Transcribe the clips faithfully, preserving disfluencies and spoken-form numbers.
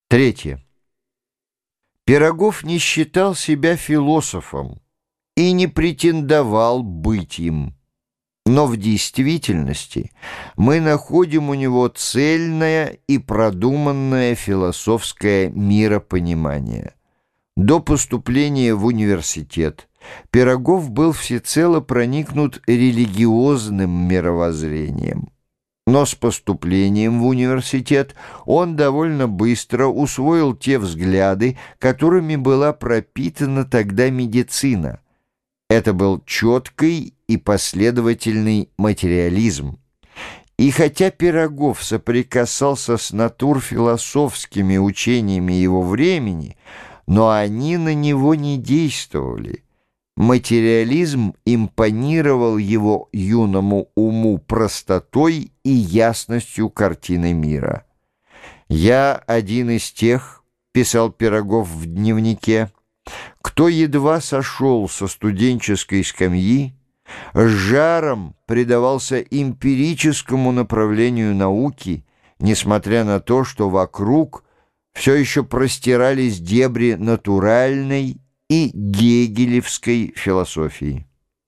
Третье. Пирогов не считал себя философом и не претендовал быть им. Но в действительности мы находим у него цельное и продуманное философское миропонимание. До поступления в университет Пирогов был всецело проникнут религиозным мировоззрением. Но с поступлением в университет он довольно быстро усвоил те взгляды, которыми была пропитана тогда медицина. Это был четкий и последовательный материализм. И хотя Пирогов соприкасался с натурфилософскими учениями его времени, но они на него не действовали. Материализм импонировал его юному уму простотой и ясностью картины мира. «Я один из тех, — писал Пирогов в дневнике, — кто едва сошел со студенческой скамьи, с жаром предавался эмпирическому направлению науки, несмотря на то, что вокруг все еще простирались дебри натуральной и гегелевской философии.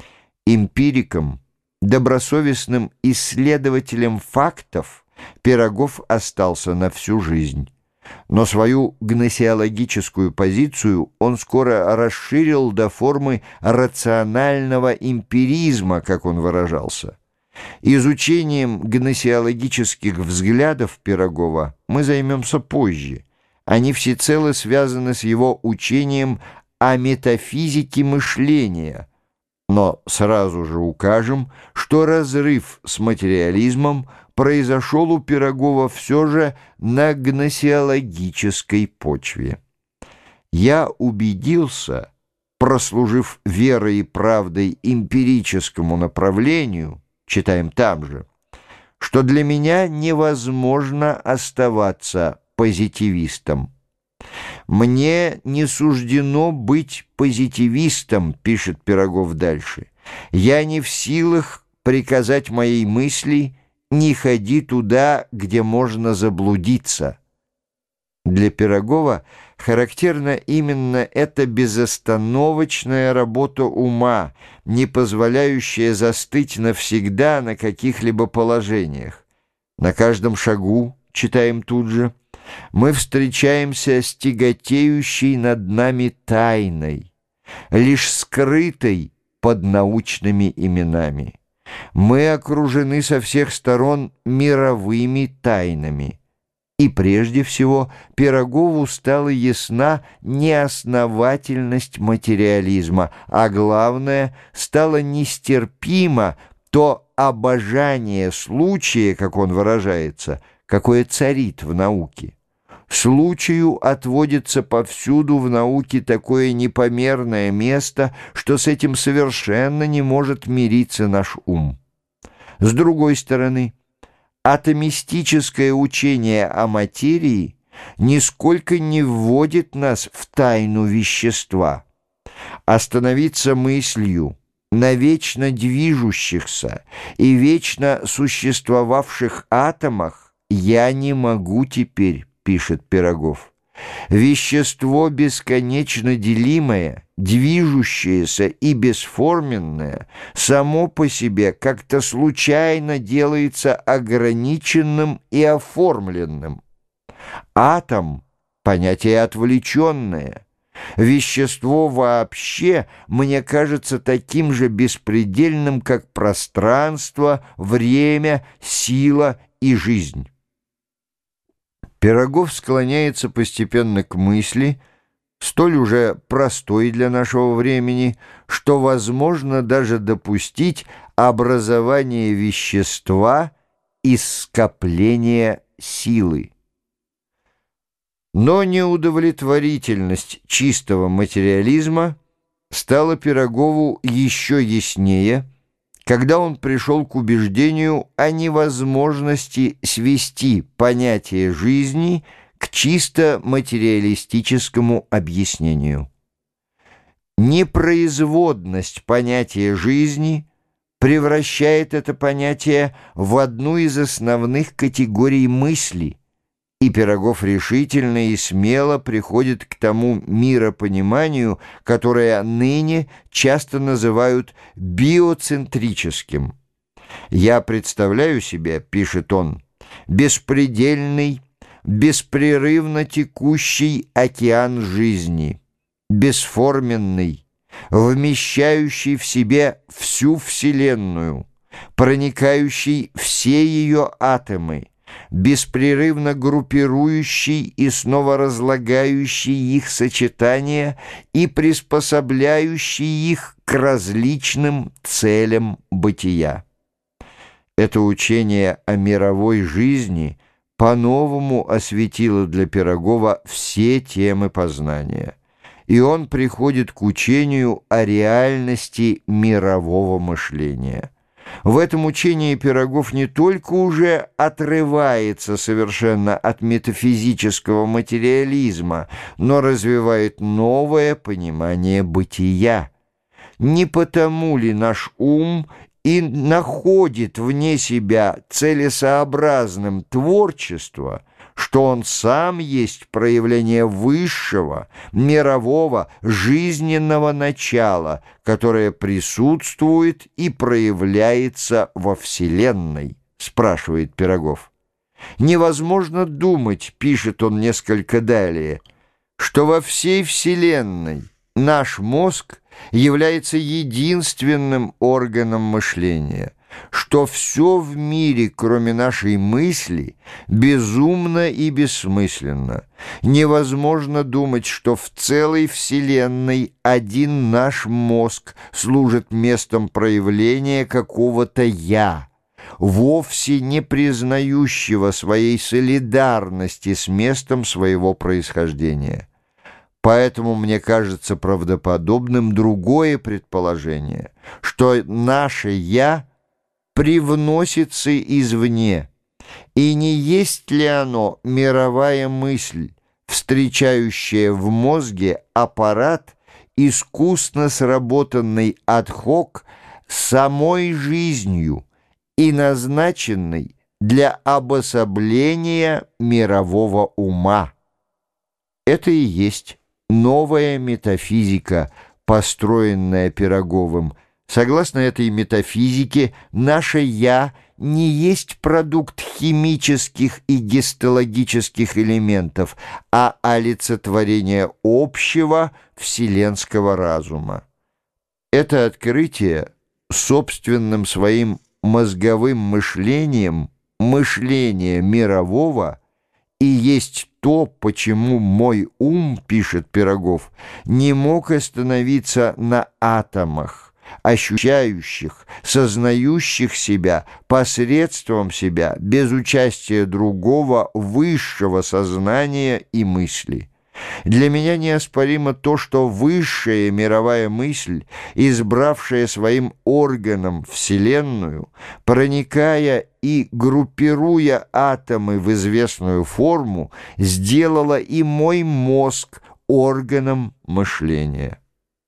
Эмпириком, добросовестным исследователем фактов Пирогов остался на всю жизнь. Но свою гносеологическую позицию он скоро расширил до формы рационального эмпиризма, как он выражался. Изучением гносеологических взглядов Пирогова мы займемся позже. Они всецело связаны с его учением о метафизике мышления, но сразу же укажем, что разрыв с материализмом произошел у Пирогова все же на гносеологической почве. «Я убедился, прослужив верой и правдой эмпирическому направлению, читаем там же, что для меня невозможно оставаться позитивистом. Мне не суждено быть позитивистом, — пишет Пирогов дальше. Я не в силах приказать моей мысли не ходи туда, где можно заблудиться». Для Пирогова характерна именно эта безостановочная работа ума, не позволяющая застыть навсегда на каких-либо положениях. На каждом шагу, читаем тут же, мы встречаемся с тяготеющей над нами тайной, лишь скрытой под научными именами. Мы окружены со всех сторон мировыми тайнами. И прежде всего Пирогову стала ясна неосновательность материализма, а главное, стало нестерпимо то обожание случая, как он выражается, какое царит в науке. Случаю отводится повсюду в науке такое непомерное место, что с этим совершенно не может мириться наш ум. С другой стороны, атомистическое учение о материи нисколько не вводит нас в тайну вещества. Остановиться мыслью на вечно движущихся и вечно существовавших атомах я не могу теперь, — пишет Пирогов. Вещество бесконечно делимое, движущееся и бесформенное, само по себе как-то случайно делается ограниченным и оформленным. Атом — понятие отвлеченное. Вещество вообще мне кажется таким же беспредельным, как пространство, время, сила и жизнь. Пирогов склоняется постепенно к мысли, столь уже простой для нашего времени, что возможно даже допустить образование вещества из скопления силы. Но неудовлетворительность чистого материализма стала Пирогову еще яснее, когда он пришел к убеждению о невозможности свести понятие жизни к чисто материалистическому объяснению. Непроизводность понятия жизни превращает это понятие в одну из основных категорий мысли, и Пирогов решительно и смело приходит к тому миропониманию, которое ныне часто называют биоцентрическим. «Я представляю себе, — пишет он, — беспредельный, беспрерывно текущий океан жизни, бесформенный, вмещающий в себе всю Вселенную, проникающий все ее атомы, беспрерывно группирующий и снова разлагающий их сочетания и приспособляющий их к различным целям бытия». Это учение о мировой жизни по-новому осветило для Пирогова все темы познания, и он приходит к учению о реальности мирового мышления. В этом учении Пирогов не только уже отрывается совершенно от метафизического материализма, но развивает новое понимание бытия. Не потому ли наш ум и находит вне себя целесообразным творчество, что он сам есть проявление высшего, мирового, жизненного начала, которое присутствует и проявляется во Вселенной, спрашивает Пирогов. «Невозможно думать, — пишет он несколько далее, — что во всей Вселенной наш мозг является единственным органом мышления, что все в мире, кроме нашей мысли, безумно и бессмысленно. Невозможно думать, что в целой Вселенной один наш мозг служит местом проявления какого-то «я», вовсе не признающего своей солидарности с местом своего происхождения. Поэтому мне кажется правдоподобным другое предположение, что наше «я» привносится извне, и не есть ли оно мировая мысль, встречающая в мозге аппарат, искусно сработанный ад-хок самой жизнью и назначенный для обособления мирового ума. Это и есть новая метафизика, построенная Пироговым. Согласно этой метафизике, наше «я» не есть продукт химических и гистологических элементов, а олицетворение общего вселенского разума. Это открытие собственным своим мозговым мышлением, мышление мирового, и есть то, почему мой ум, пишет Пирогов, не мог остановиться на атомах, ощущающих, сознающих себя посредством себя, без участия другого высшего сознания и мысли. Для меня неоспоримо то, что высшая мировая мысль, избравшая своим органом Вселенную, проникая и группируя атомы в известную форму, сделала и мой мозг органом мышления.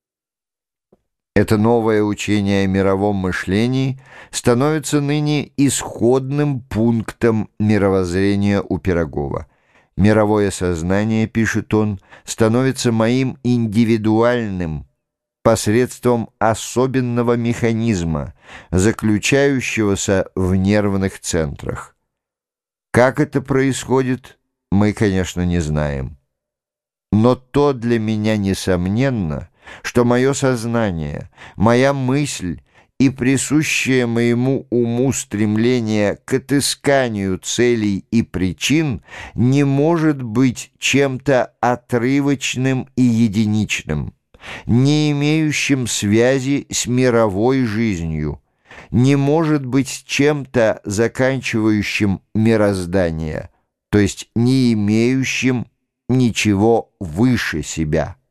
Это новое учение о мировом мышлении становится ныне исходным пунктом мировоззрения у Пирогова. Мировое сознание, пишет он, становится моим индивидуальным посредством особенного механизма, заключающегося в нервных центрах. Как это происходит, мы, конечно, не знаем. Но то для меня несомненно, что мое сознание, моя мысль и присущее моему уму стремление к отысканию целей и причин не может быть чем-то отрывочным и единичным, не имеющим связи с мировой жизнью, не может быть чем-то заканчивающим мироздание, то есть не имеющим ничего выше себя.